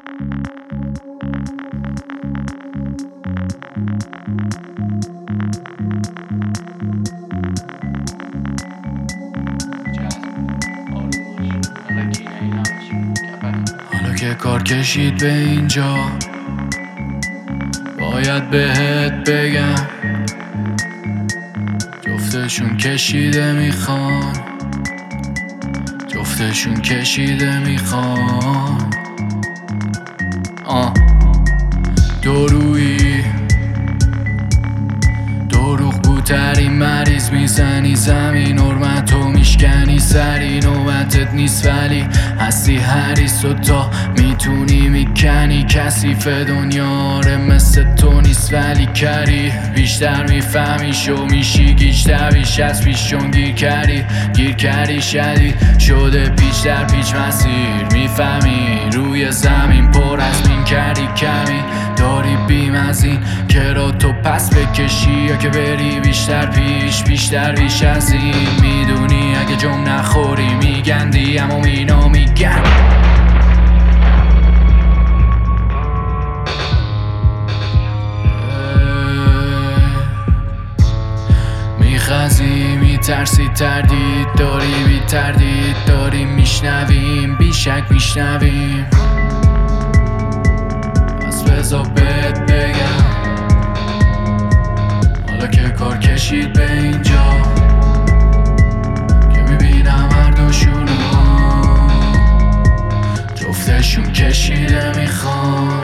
حالا که کار کشید به اینجا باید بهت بگم جفتشون کشیده میخوان، جفتشون کشیده میخوان. دورویی دروغگوترین مریض میزنی زمین، حرمتو میشکنی سری، نوبتت نیست ولی هستی حریص و تا میتونی میکنی. کثیف دنیا آره مثل تو نیست ولی کری، بیشتر میفهمی شو میشی گیج‌تر بیش از پیشون گیر کردی شدید شده پیچ در پیچ مسیر. میفهمی روی زمین پر از مین کردی کمی، داری بیم از این که را تو پس بکشی یا که بری بیشتر بیش از این. میدونی اگه جم نخوری میگندی اما اینا میگن میخزی میترسی تردید داری بی تردید داریم میشنویم بیشک میشنویم. پس بذار بهت بگم حالا که کار کشید به اینجا که میبینم هر دوشونو جفتشون کشیده میخوان،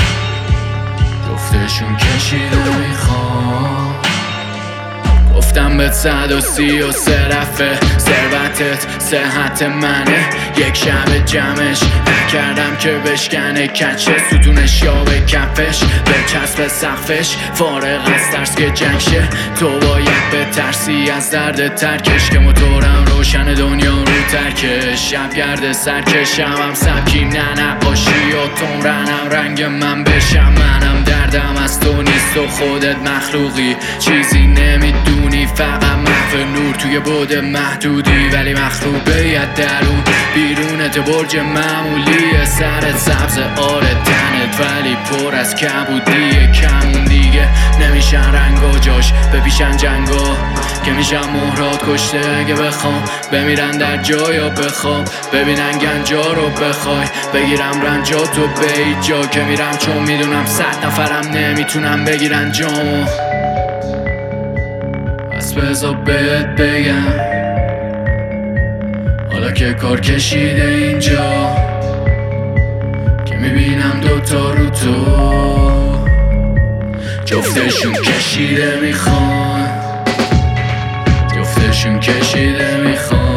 جفتشون کشیده میخوان. گفتم بهت 133 رفه ثروتت صحت منه، یک شب جمعش نکردم که بشکنه کچه ستونش یا به کفش به چسب سقفش. فارغ از ترس که جنگ شه تو باید بترسی از درد ترکش، که موتورم روشن دنیا رو ترکش. شب گرد سرکشم هم سبکیم نه نقاشی و تمرنم رنگ من بشم. منم دردم از تو نیست و خودت مخلوقی چیزی نمیدونی، فقط محو نور توی بود محدودی ولی مخروبیت درون بیرونت برج معمولی. سرت سبز آره تنت ولی پر از کبودیه، کمون دیگه نمیشن رنگ و جاش بپیشن جنگا که میشن مهرات کشته اگه بخوام بمیرن در جا یا بخوام ببینن گنجا رو بخوای بگیرم رنجاتو به ایجا که میرم چون میدونم 100 نفرم نمیتونم بگیرن جامو. پس بذار بهت بگم حالا که کار کشیده اینجا که میبینم دوتا رو تو جفتشون کشیده میخوان، جفتشون کشیده میخوان.